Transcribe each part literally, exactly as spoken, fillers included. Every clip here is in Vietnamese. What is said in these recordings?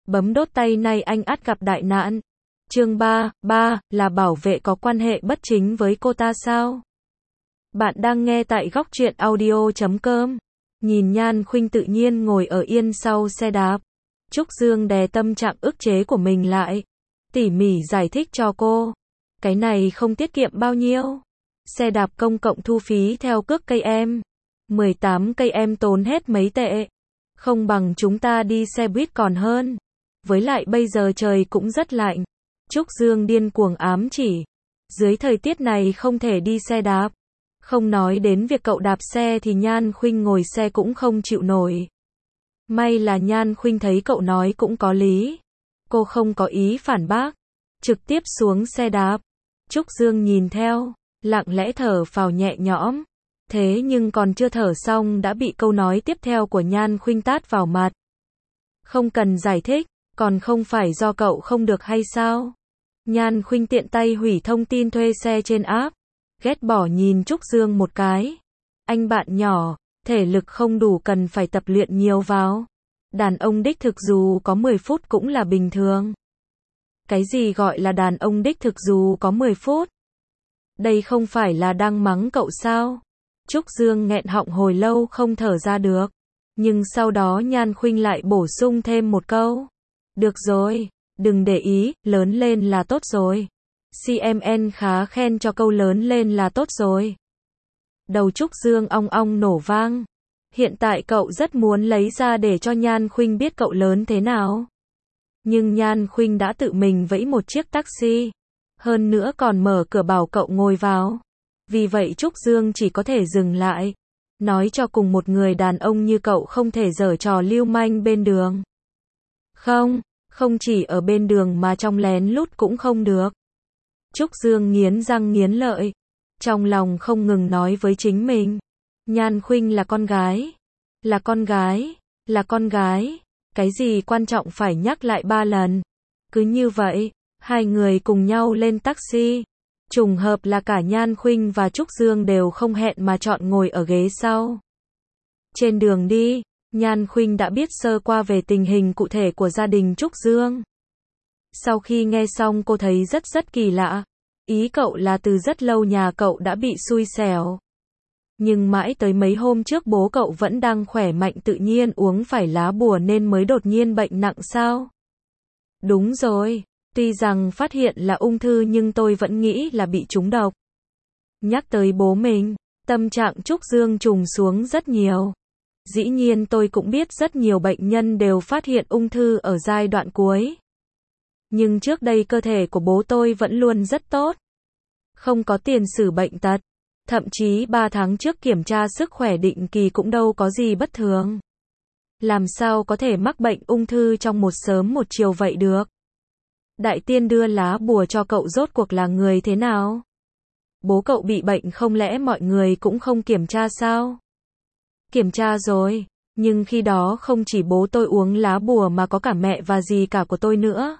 Bấm đốt tay này anh ắt gặp đại nạn. Chương ba, ba, là bảo vệ có quan hệ bất chính với cô ta sao? Bạn đang nghe tại góc truyện audio chấm com. Nhìn Nhan Khuynh tự nhiên ngồi ở yên sau xe đạp. Trúc Dương đè tâm trạng ức chế của mình lại. Tỉ mỉ giải thích cho cô. Cái này không tiết kiệm bao nhiêu. Xe đạp công cộng thu phí theo cước cây em. mười tám cây em tốn hết mấy tệ. Không bằng chúng ta đi xe buýt còn hơn. Với lại bây giờ trời cũng rất lạnh. Trúc Dương điên cuồng ám chỉ. Dưới thời tiết này không thể đi xe đạp. Không nói đến việc cậu đạp xe thì Nhan Khuynh ngồi xe cũng không chịu nổi. May là Nhan Khuynh thấy cậu nói cũng có lý. Cô không có ý phản bác. Trực tiếp xuống xe đạp. Trúc Dương nhìn theo. Lặng lẽ thở phào nhẹ nhõm. Thế nhưng còn chưa thở xong đã bị câu nói tiếp theo của Nhan Khuynh tát vào mặt. Không cần giải thích. Còn không phải do cậu không được hay sao? Nhan Khuynh tiện tay hủy thông tin thuê xe trên app. Ghét bỏ nhìn Trúc Dương một cái. Anh bạn nhỏ, thể lực không đủ cần phải tập luyện nhiều vào. Đàn ông đích thực dù có mười phút cũng là bình thường. Cái gì gọi là đàn ông đích thực dù có mười phút? Đây không phải là đang mắng cậu sao? Trúc Dương nghẹn họng hồi lâu không thở ra được. Nhưng sau đó Nhan Khuynh lại bổ sung thêm một câu. Được rồi, đừng để ý, lớn lên là tốt rồi. xê em en khá khen cho câu lớn lên là tốt rồi. Đầu Trúc Dương ong ong nổ vang. Hiện tại cậu rất muốn lấy ra để cho Nhan Khuynh biết cậu lớn thế nào. Nhưng Nhan Khuynh đã tự mình vẫy một chiếc taxi. Hơn nữa còn mở cửa bảo cậu ngồi vào. Vì vậy Trúc Dương chỉ có thể dừng lại. Nói cho cùng một người đàn ông như cậu không thể giở trò lưu manh bên đường. Không, không chỉ ở bên đường mà trong lén lút cũng không được. Trúc Dương nghiến răng nghiến lợi. Trong lòng không ngừng nói với chính mình. Nhan Khuynh là con gái. Là con gái. Là con gái. Cái gì quan trọng phải nhắc lại ba lần. Cứ như vậy, hai người cùng nhau lên taxi. Trùng hợp là cả Nhan Khuynh và Trúc Dương đều không hẹn mà chọn ngồi ở ghế sau. Trên đường đi, Nhan Khuynh đã biết sơ qua về tình hình cụ thể của gia đình Trúc Dương. Sau khi nghe xong cô thấy rất rất kỳ lạ. Ý cậu là từ rất lâu nhà cậu đã bị xui xẻo. Nhưng mãi tới mấy hôm trước bố cậu vẫn đang khỏe mạnh tự nhiên uống phải lá bùa nên mới đột nhiên bệnh nặng sao? Đúng rồi, tuy rằng phát hiện là ung thư nhưng tôi vẫn nghĩ là bị trúng độc. Nhắc tới bố mình, tâm trạng Trúc Dương trùng xuống rất nhiều. Dĩ nhiên tôi cũng biết rất nhiều bệnh nhân đều phát hiện ung thư ở giai đoạn cuối. Nhưng trước đây cơ thể của bố tôi vẫn luôn rất tốt. Không có tiền sử bệnh tật. Thậm chí ba tháng trước kiểm tra sức khỏe định kỳ cũng đâu có gì bất thường. Làm sao có thể mắc bệnh ung thư trong một sớm một chiều vậy được? Đại tiên đưa lá bùa cho cậu rốt cuộc là người thế nào? Bố cậu bị bệnh không lẽ mọi người cũng không kiểm tra sao? Kiểm tra rồi, nhưng khi đó không chỉ bố tôi uống lá bùa mà có cả mẹ và dì cả của tôi nữa.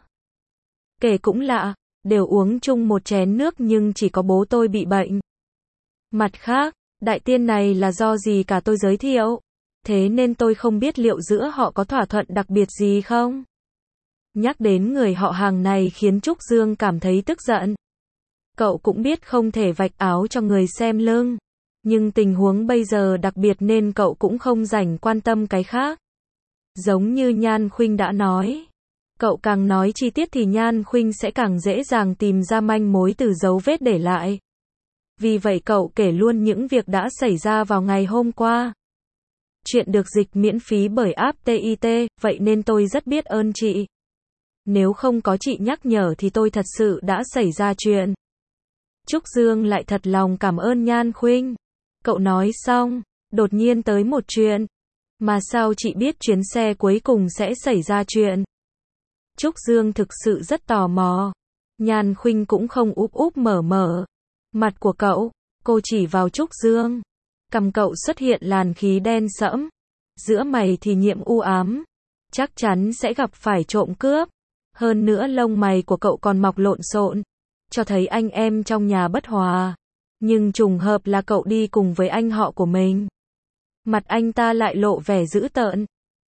Kể cũng lạ, đều uống chung một chén nước nhưng chỉ có bố tôi bị bệnh. Mặt khác, đại tiên này là do dì cả tôi giới thiệu. Thế nên tôi không biết liệu giữa họ có thỏa thuận đặc biệt gì không? Nhắc đến người họ hàng này khiến Trúc Dương cảm thấy tức giận. Cậu cũng biết không thể vạch áo cho người xem lưng. Nhưng tình huống bây giờ đặc biệt nên cậu cũng không rảnh quan tâm cái khác. Giống như Nhan Khuynh đã nói. Cậu càng nói chi tiết thì Nhan Khuynh sẽ càng dễ dàng tìm ra manh mối từ dấu vết để lại. Vì vậy cậu kể luôn những việc đã xảy ra vào ngày hôm qua. Chuyện được dịch miễn phí bởi app tê i tê, vậy nên tôi rất biết ơn chị. Nếu không có chị nhắc nhở thì tôi thật sự đã xảy ra chuyện. Trúc Dương lại thật lòng cảm ơn Nhan Khuynh. Cậu nói xong, đột nhiên tới một chuyện. Mà sao chị biết chuyến xe cuối cùng sẽ xảy ra chuyện? Trúc Dương thực sự rất tò mò. Nhan Khuynh cũng không úp úp mở mở. Mặt của cậu, cô chỉ vào Trúc Dương. Cằm cậu xuất hiện làn khí đen sẫm. Giữa mày thì nhiệm u ám. Chắc chắn sẽ gặp phải trộm cướp. Hơn nữa lông mày của cậu còn mọc lộn xộn. Cho thấy anh em trong nhà bất hòa. Nhưng trùng hợp là cậu đi cùng với anh họ của mình. Mặt anh ta lại lộ vẻ dữ tợn.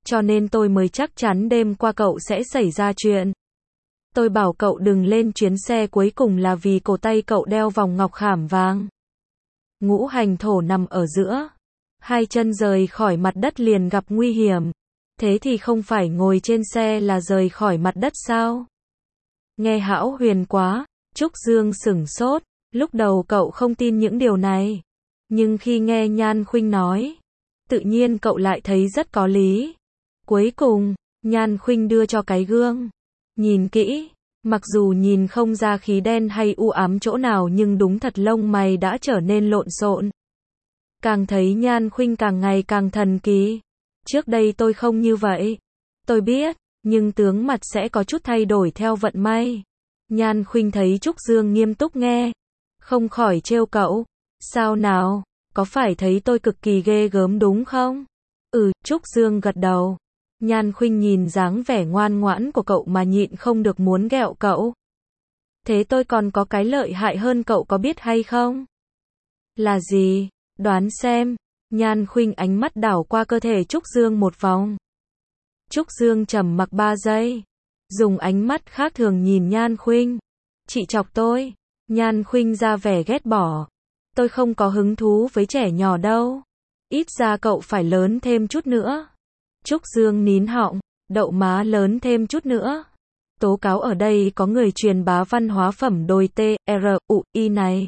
cho nên tôi mới chắc chắn đêm qua cậu sẽ xảy ra chuyện. Tôi bảo cậu đừng lên chuyến xe cuối cùng là vì cổ tay cậu đeo vòng ngọc khảm vàng. Ngũ hành thổ nằm ở giữa. Hai chân rời khỏi mặt đất liền gặp nguy hiểm. Thế thì không phải ngồi trên xe là rời khỏi mặt đất sao? Nghe hão huyền quá, Trúc Dương sửng sốt, lúc đầu cậu không tin những điều này. Nhưng khi nghe Nhan Khuynh nói, tự nhiên cậu lại thấy rất có lý. Cuối cùng, Nhan Khuynh đưa cho cái gương. Nhìn kỹ, mặc dù nhìn không ra khí đen hay u ám chỗ nào nhưng đúng thật lông mày đã trở nên lộn xộn. Càng thấy Nhan Khuynh càng ngày càng thần kỳ. Trước đây tôi không như vậy. Tôi biết, nhưng tướng mặt sẽ có chút thay đổi theo vận may. Nhan Khuynh thấy Trúc Dương nghiêm túc nghe, không khỏi trêu cậu. Sao nào, có phải thấy tôi cực kỳ ghê gớm đúng không? Ừ, Trúc Dương gật đầu. Nhan Khuynh nhìn dáng vẻ ngoan ngoãn của cậu mà nhịn không được muốn ghẹo cậu. Thế tôi còn có cái lợi hại hơn cậu có biết hay không? Là gì? Đoán xem. Nhan Khuynh ánh mắt đảo qua cơ thể Trúc Dương một vòng. Trúc Dương trầm mặc ba giây, dùng ánh mắt khác thường nhìn Nhan Khuynh. Chị chọc tôi. Nhan Khuynh ra vẻ ghét bỏ. Tôi không có hứng thú với trẻ nhỏ đâu. Ít ra cậu phải lớn thêm chút nữa. Trúc Dương nín họng, đậu má lớn thêm chút nữa. Tố cáo ở đây có người truyền bá văn hóa phẩm đồi T, R, U, I này.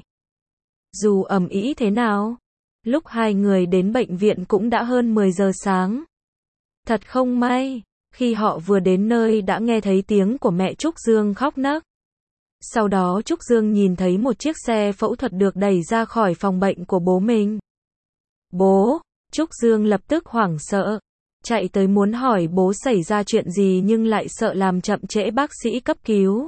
Dù ầm ĩ thế nào, lúc hai người đến bệnh viện cũng đã hơn mười giờ sáng. Thật không may, khi họ vừa đến nơi đã nghe thấy tiếng của mẹ Trúc Dương khóc nấc. Sau đó Trúc Dương nhìn thấy một chiếc xe phẫu thuật được đẩy ra khỏi phòng bệnh của bố mình. Bố, Trúc Dương lập tức hoảng sợ, chạy tới muốn hỏi bố xảy ra chuyện gì nhưng lại sợ làm chậm trễ bác sĩ cấp cứu.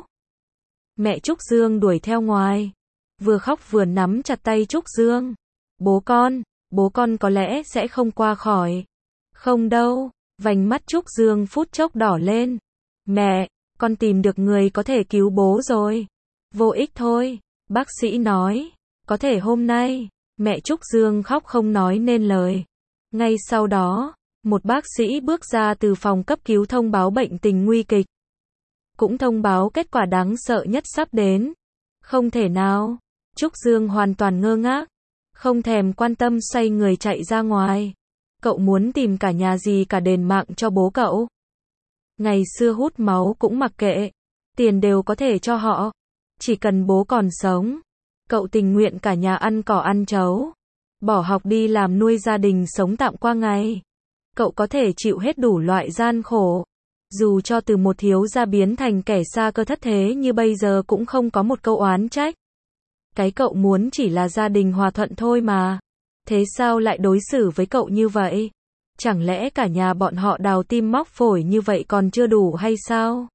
Mẹ Trúc Dương đuổi theo ngoài, vừa khóc vừa nắm chặt tay Trúc Dương. Bố con, bố con có lẽ sẽ không qua khỏi. Không đâu, vành mắt Trúc Dương phút chốc đỏ lên. Mẹ, con tìm được người có thể cứu bố rồi. Vô ích thôi, bác sĩ nói, có thể hôm nay. Mẹ Trúc Dương khóc không nói nên lời. Ngay sau đó, một bác sĩ bước ra từ phòng cấp cứu thông báo bệnh tình nguy kịch. Cũng thông báo kết quả đáng sợ nhất sắp đến. Không thể nào. Trúc Dương hoàn toàn ngơ ngác, không thèm quan tâm xoay người chạy ra ngoài. Cậu muốn tìm cả nhà gì cả đền mạng cho bố cậu. Ngày xưa hút máu cũng mặc kệ, tiền đều có thể cho họ. Chỉ cần bố còn sống, cậu tình nguyện cả nhà ăn cỏ ăn chấu, bỏ học đi làm nuôi gia đình sống tạm qua ngày. Cậu có thể chịu hết đủ loại gian khổ. Dù cho từ một thiếu gia biến thành kẻ xa cơ thất thế như bây giờ cũng không có một câu oán trách. Cái cậu muốn chỉ là gia đình hòa thuận thôi mà. Thế sao lại đối xử với cậu như vậy? Chẳng lẽ cả nhà bọn họ đào tim móc phổi như vậy còn chưa đủ hay sao?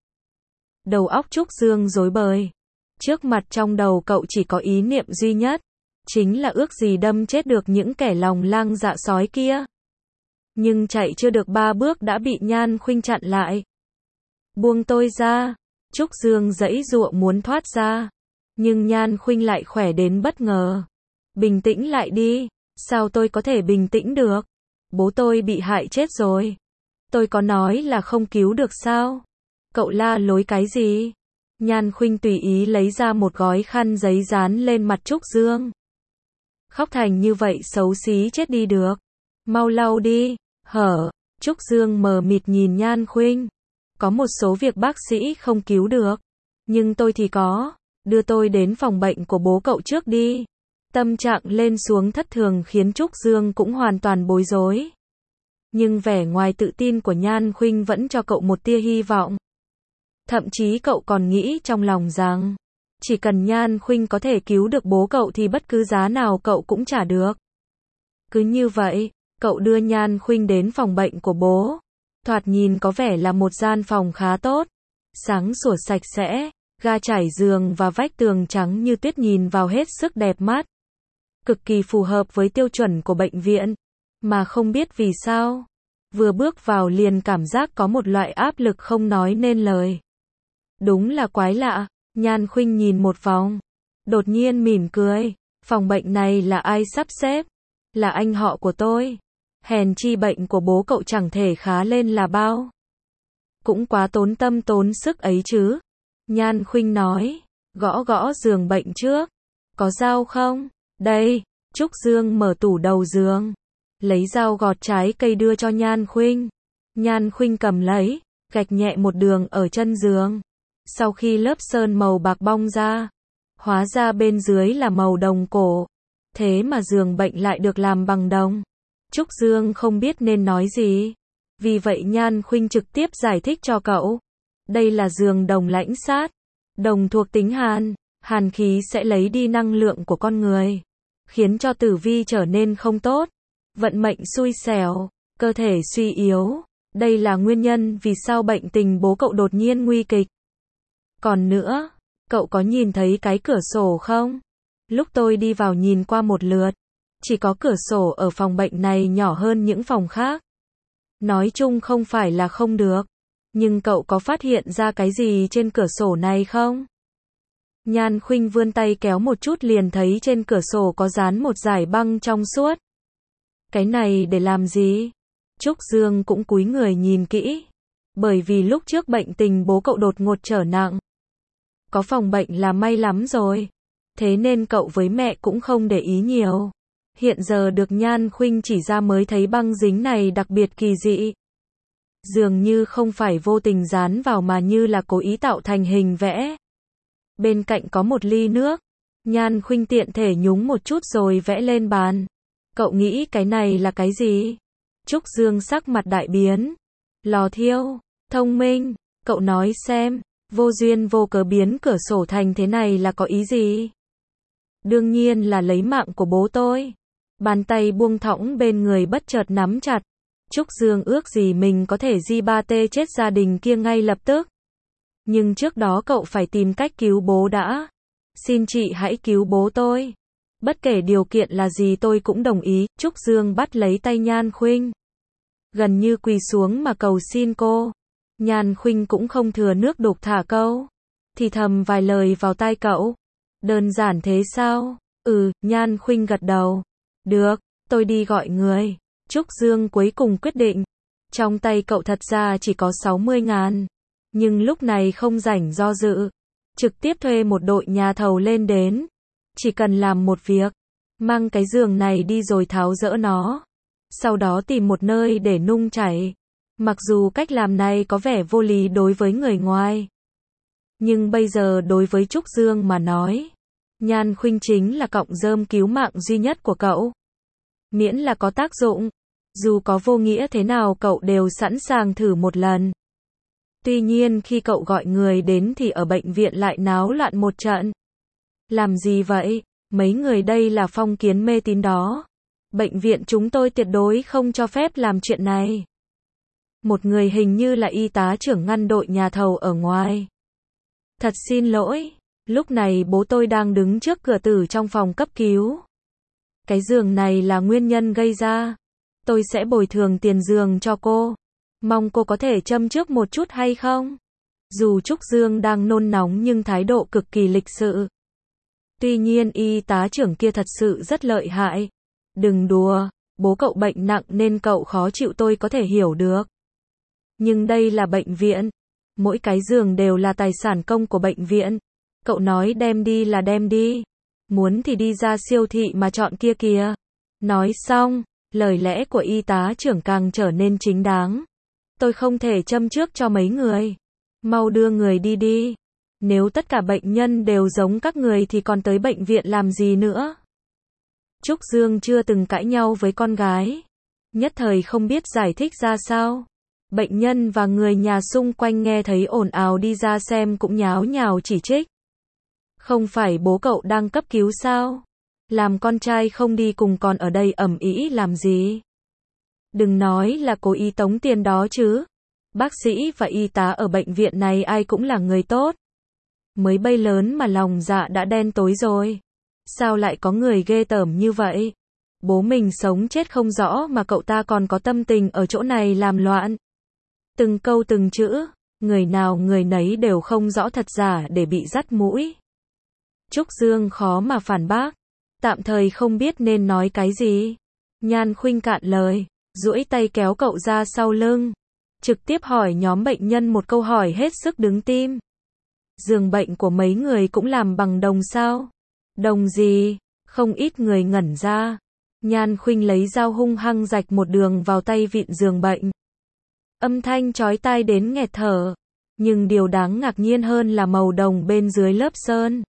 Đầu óc Trúc Dương rối bời. Trước mặt trong đầu cậu chỉ có ý niệm duy nhất, chính là ước gì đâm chết được những kẻ lòng lang dạ sói kia. Nhưng chạy chưa được ba bước đã bị Nhan Khuynh chặn lại. Buông tôi ra. Trúc Dương giãy giụa muốn thoát ra. Nhưng Nhan Khuynh lại khỏe đến bất ngờ. Bình tĩnh lại đi. Sao tôi có thể bình tĩnh được? Bố tôi bị hại chết rồi. Tôi có nói là không cứu được sao? Cậu la lối cái gì? Nhan Khuynh tùy ý lấy ra một gói khăn giấy dán lên mặt Trúc Dương. Khóc thành như vậy xấu xí chết đi được. Mau lau đi. Hở. Trúc Dương mờ mịt nhìn Nhan Khuynh. Có một số việc bác sĩ không cứu được. Nhưng tôi thì có. Đưa tôi đến phòng bệnh của bố cậu trước đi. Tâm trạng lên xuống thất thường khiến Trúc Dương cũng hoàn toàn bối rối. Nhưng vẻ ngoài tự tin của Nhan Khuynh vẫn cho cậu một tia hy vọng. Thậm chí cậu còn nghĩ trong lòng rằng, chỉ cần Nhan Khuynh có thể cứu được bố cậu thì bất cứ giá nào cậu cũng trả được. Cứ như vậy, cậu đưa Nhan Khuynh đến phòng bệnh của bố. Thoạt nhìn có vẻ là một gian phòng khá tốt. Sáng sủa sạch sẽ, ga trải giường và vách tường trắng như tuyết nhìn vào hết sức đẹp mắt. Cực kỳ phù hợp với tiêu chuẩn của bệnh viện. Mà không biết vì sao, vừa bước vào liền cảm giác có một loại áp lực không nói nên lời. Đúng là quái lạ. Nhan Khuynh nhìn một vòng, đột nhiên mỉm cười. Phòng bệnh này là ai sắp xếp? Là anh họ của tôi. Hèn chi bệnh của bố cậu chẳng thể khá lên là bao. Cũng quá tốn tâm tốn sức ấy chứ. Nhan Khuynh nói, gõ gõ giường bệnh trước. Có dao không? Đây. Trúc Dương mở tủ đầu giường, lấy dao gọt trái cây đưa cho Nhan Khuynh. Nhan Khuynh cầm lấy, gạch nhẹ một đường ở chân giường. Sau khi lớp sơn màu bạc bong ra, hóa ra bên dưới là màu đồng cổ. Thế mà giường bệnh lại được làm bằng đồng. Trúc Dương không biết nên nói gì. Vì vậy Nhan Khuynh trực tiếp giải thích cho cậu. Đây là giường đồng lãnh sát. Đồng thuộc tính hàn. Hàn khí sẽ lấy đi năng lượng của con người, khiến cho tử vi trở nên không tốt. Vận mệnh xui xẻo, cơ thể suy yếu. Đây là nguyên nhân vì sao bệnh tình bố cậu đột nhiên nguy kịch. Còn nữa, cậu có nhìn thấy cái cửa sổ không? Lúc tôi đi vào nhìn qua một lượt, chỉ có cửa sổ ở phòng bệnh này nhỏ hơn những phòng khác. Nói chung không phải là không được, nhưng cậu có phát hiện ra cái gì trên cửa sổ này không? Nhan Khuynh vươn tay kéo một chút liền thấy trên cửa sổ có dán một dải băng trong suốt. Cái này để làm gì? Trúc Dương cũng cúi người nhìn kỹ. Bởi vì lúc trước bệnh tình bố cậu đột ngột trở nặng. Có phòng bệnh là may lắm rồi. Thế nên cậu với mẹ cũng không để ý nhiều. Hiện giờ được Nhan Khuynh chỉ ra mới thấy băng dính này đặc biệt kỳ dị. Dường như không phải vô tình dán vào mà như là cố ý tạo thành hình vẽ. Bên cạnh có một ly nước. Nhan Khuynh tiện thể nhúng một chút rồi vẽ lên bàn. Cậu nghĩ cái này là cái gì? Trúc Dương sắc mặt đại biến. Lò thiêu. Thông minh. Cậu nói xem, vô duyên vô cớ biến cửa sổ thành thế này là có ý gì? Đương nhiên là lấy mạng của bố tôi. Bàn tay buông thõng bên người bất chợt nắm chặt. Trúc Dương ước gì mình có thể di ba tê chết gia đình kia ngay lập tức. Nhưng trước đó cậu phải tìm cách cứu bố đã. Xin chị hãy cứu bố tôi. Bất kể điều kiện là gì tôi cũng đồng ý. Trúc Dương bắt lấy tay Nhan Khuynh, gần như quỳ xuống mà cầu xin cô. Nhan Khuynh cũng không thừa nước đục thả câu, thì thầm vài lời vào tai cậu. Đơn giản thế sao? Ừ, Nhan Khuynh gật đầu. Được, tôi đi gọi người. Trúc Dương cuối cùng quyết định. Trong tay cậu thật ra chỉ có sáu mươi ngàn. Nhưng lúc này không rảnh do dự. Trực tiếp thuê một đội nhà thầu lên đến. Chỉ cần làm một việc. Mang cái giường này đi rồi tháo dỡ nó. Sau đó tìm một nơi để nung chảy. Mặc dù cách làm này có vẻ vô lý đối với người ngoài. Nhưng bây giờ đối với Trúc Dương mà nói, Nhan Khuynh chính là cọng rơm cứu mạng duy nhất của cậu. Miễn là có tác dụng. Dù có vô nghĩa thế nào cậu đều sẵn sàng thử một lần. Tuy nhiên khi cậu gọi người đến thì ở bệnh viện lại náo loạn một trận. Làm gì vậy? Mấy người đây là phong kiến mê tín đó. Bệnh viện chúng tôi tuyệt đối không cho phép làm chuyện này. Một người hình như là y tá trưởng ngăn đội nhà thầu ở ngoài. Thật xin lỗi, lúc này bố tôi đang đứng trước cửa tử trong phòng cấp cứu. Cái giường này là nguyên nhân gây ra. Tôi sẽ bồi thường tiền giường cho cô. Mong cô có thể châm trước một chút hay không? Dù Trúc Dương đang nôn nóng nhưng thái độ cực kỳ lịch sự. Tuy nhiên y tá trưởng kia thật sự rất lợi hại. Đừng đùa, bố cậu bệnh nặng nên cậu khó chịu tôi có thể hiểu được. Nhưng đây là bệnh viện. Mỗi cái giường đều là tài sản công của bệnh viện. Cậu nói đem đi là đem đi. Muốn thì đi ra siêu thị mà chọn kia kìa. Nói xong, lời lẽ của y tá trưởng càng trở nên chính đáng. Tôi không thể châm trước cho mấy người. Mau đưa người đi đi. Nếu tất cả bệnh nhân đều giống các người thì còn tới bệnh viện làm gì nữa? Trúc Dương chưa từng cãi nhau với con gái. Nhất thời không biết giải thích ra sao. Bệnh nhân và người nhà xung quanh nghe thấy ồn ào đi ra xem cũng nháo nhào chỉ trích. Không phải bố cậu đang cấp cứu sao? Làm con trai không đi cùng còn ở đây ầm ĩ làm gì? Đừng nói là cố ý tống tiền đó chứ. Bác sĩ và y tá ở bệnh viện này ai cũng là người tốt. Mới bay lớn mà lòng dạ đã đen tối rồi. Sao lại có người ghê tởm như vậy? Bố mình sống chết không rõ mà cậu ta còn có tâm tình ở chỗ này làm loạn. Từng câu từng chữ, người nào người nấy đều không rõ thật giả để bị dắt mũi. Trúc Dương khó mà phản bác, tạm thời không biết nên nói cái gì. Nhan Khuynh cạn lời, duỗi tay kéo cậu ra sau lưng, trực tiếp hỏi nhóm bệnh nhân một câu hỏi hết sức đứng tim. Giường bệnh của mấy người cũng làm bằng đồng sao? Đồng gì? Không ít người ngẩn ra. Nhan Khuynh lấy dao hung hăng rạch một đường vào tay vịn giường bệnh. Âm thanh chói tai đến nghẹt thở. Nhưng điều đáng ngạc nhiên hơn là màu đồng bên dưới lớp sơn.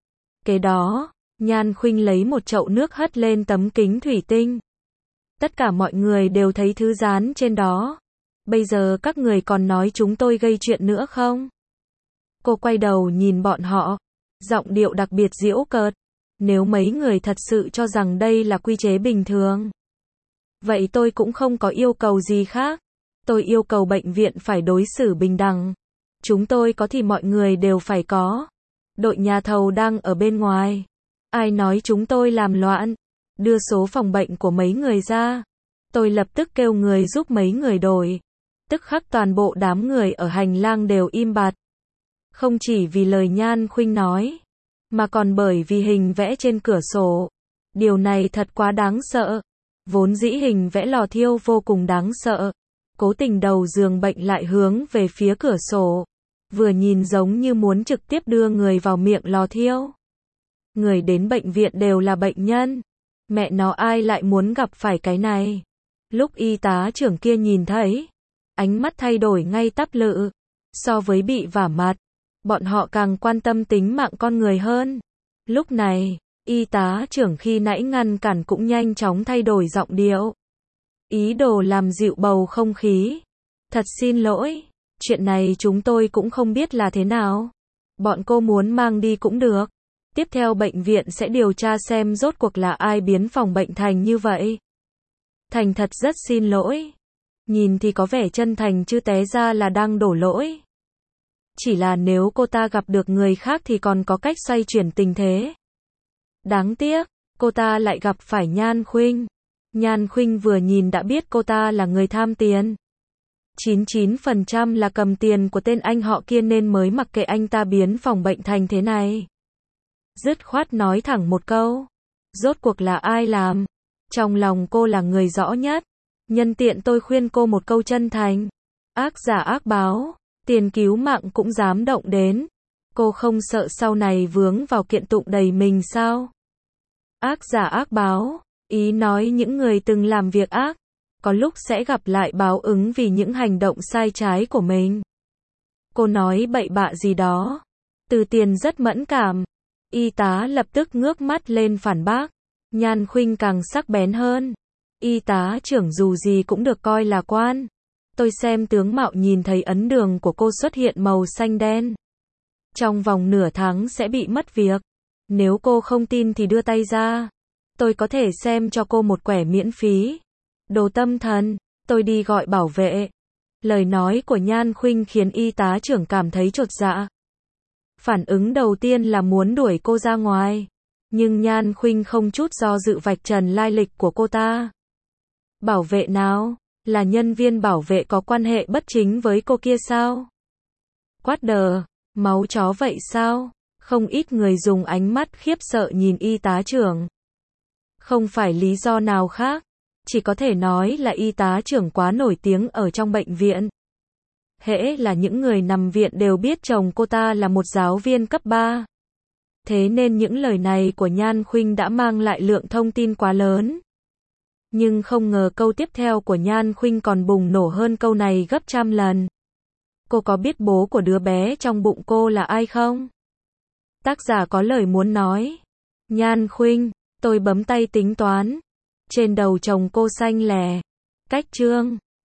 Kế đó, Nhan Khuynh lấy một chậu nước hất lên tấm kính thủy tinh. Tất cả mọi người đều thấy thứ dán trên đó. Bây giờ các người còn nói chúng tôi gây chuyện nữa không? Cô quay đầu nhìn bọn họ, giọng điệu đặc biệt giễu cợt. Nếu mấy người thật sự cho rằng đây là quy chế bình thường, vậy tôi cũng không có yêu cầu gì khác. Tôi yêu cầu bệnh viện phải đối xử bình đẳng. Chúng tôi có thì mọi người đều phải có. Đội nhà thầu đang ở bên ngoài. Ai nói chúng tôi làm loạn? Đưa số phòng bệnh của mấy người ra. Tôi lập tức kêu người giúp mấy người đổi. Tức khắc toàn bộ đám người ở hành lang đều im bặt. Không chỉ vì lời Nhan Khuynh nói, mà còn bởi vì hình vẽ trên cửa sổ. Điều này thật quá đáng sợ. Vốn dĩ hình vẽ lò thiêu vô cùng đáng sợ. Cố tình đầu giường bệnh lại hướng về phía cửa sổ. Vừa nhìn giống như muốn trực tiếp đưa người vào miệng lò thiêu. Người đến bệnh viện đều là bệnh nhân. Mẹ nó ai lại muốn gặp phải cái này. Lúc y tá trưởng kia nhìn thấy, ánh mắt thay đổi ngay tắp lự. So với bị vả mặt, bọn họ càng quan tâm tính mạng con người hơn. Lúc này, y tá trưởng khi nãy ngăn cản cũng nhanh chóng thay đổi giọng điệu. Ý đồ làm dịu bầu không khí. Thật xin lỗi, chuyện này chúng tôi cũng không biết là thế nào. Bọn cô muốn mang đi cũng được. Tiếp theo bệnh viện sẽ điều tra xem rốt cuộc là ai biến phòng bệnh thành như vậy. Thành thật rất xin lỗi. Nhìn thì có vẻ chân thành chứ té ra là đang đổ lỗi. Chỉ là nếu cô ta gặp được người khác thì còn có cách xoay chuyển tình thế. Đáng tiếc, cô ta lại gặp phải Nhan Khuynh. Nhan Khuynh vừa nhìn đã biết cô ta là người tham tiền. chín mươi chín phần trăm là cầm tiền của tên anh họ kia nên mới mặc kệ anh ta biến phòng bệnh thành thế này. Dứt khoát nói thẳng một câu. Rốt cuộc là ai làm? Trong lòng cô là người rõ nhất. Nhân tiện tôi khuyên cô một câu chân thành. Ác giả ác báo, tiền cứu mạng cũng dám động đến. Cô không sợ sau này vướng vào kiện tụng đầy mình sao? Ác giả ác báo, ý nói những người từng làm việc ác, có lúc sẽ gặp lại báo ứng vì những hành động sai trái của mình. Cô nói bậy bạ gì đó. Từ Tiền rất mẫn cảm. Y tá lập tức ngước mắt lên phản bác. Nhan Khuynh càng sắc bén hơn. Y tá trưởng dù gì cũng được coi là quan. Tôi xem tướng mạo nhìn thấy ấn đường của cô xuất hiện màu xanh đen. Trong vòng nửa tháng sẽ bị mất việc. Nếu cô không tin thì đưa tay ra. Tôi có thể xem cho cô một quẻ miễn phí. Đồ tâm thần, tôi đi gọi bảo vệ. Lời nói của Nhan Khuynh khiến y tá trưởng cảm thấy chột dạ. Phản ứng đầu tiên là muốn đuổi cô ra ngoài. Nhưng Nhan Khuynh không chút do dự vạch trần lai lịch của cô ta. Bảo vệ nào? Là nhân viên bảo vệ có quan hệ bất chính với cô kia sao? Quát đờ, máu chó vậy sao? Không ít người dùng ánh mắt khiếp sợ nhìn y tá trưởng. Không phải lý do nào khác, chỉ có thể nói là y tá trưởng quá nổi tiếng ở trong bệnh viện. Hễ là những người nằm viện đều biết chồng cô ta là một giáo viên cấp ba. Thế nên những lời này của Nhan Khuynh đã mang lại lượng thông tin quá lớn. Nhưng không ngờ câu tiếp theo của Nhan Khuynh còn bùng nổ hơn câu này gấp trăm lần. Cô có biết bố của đứa bé trong bụng cô là ai không? Tác giả có lời muốn nói. Nhan Khuynh, tôi bấm tay tính toán. Trên đầu chồng cô xanh lè. Cách chương.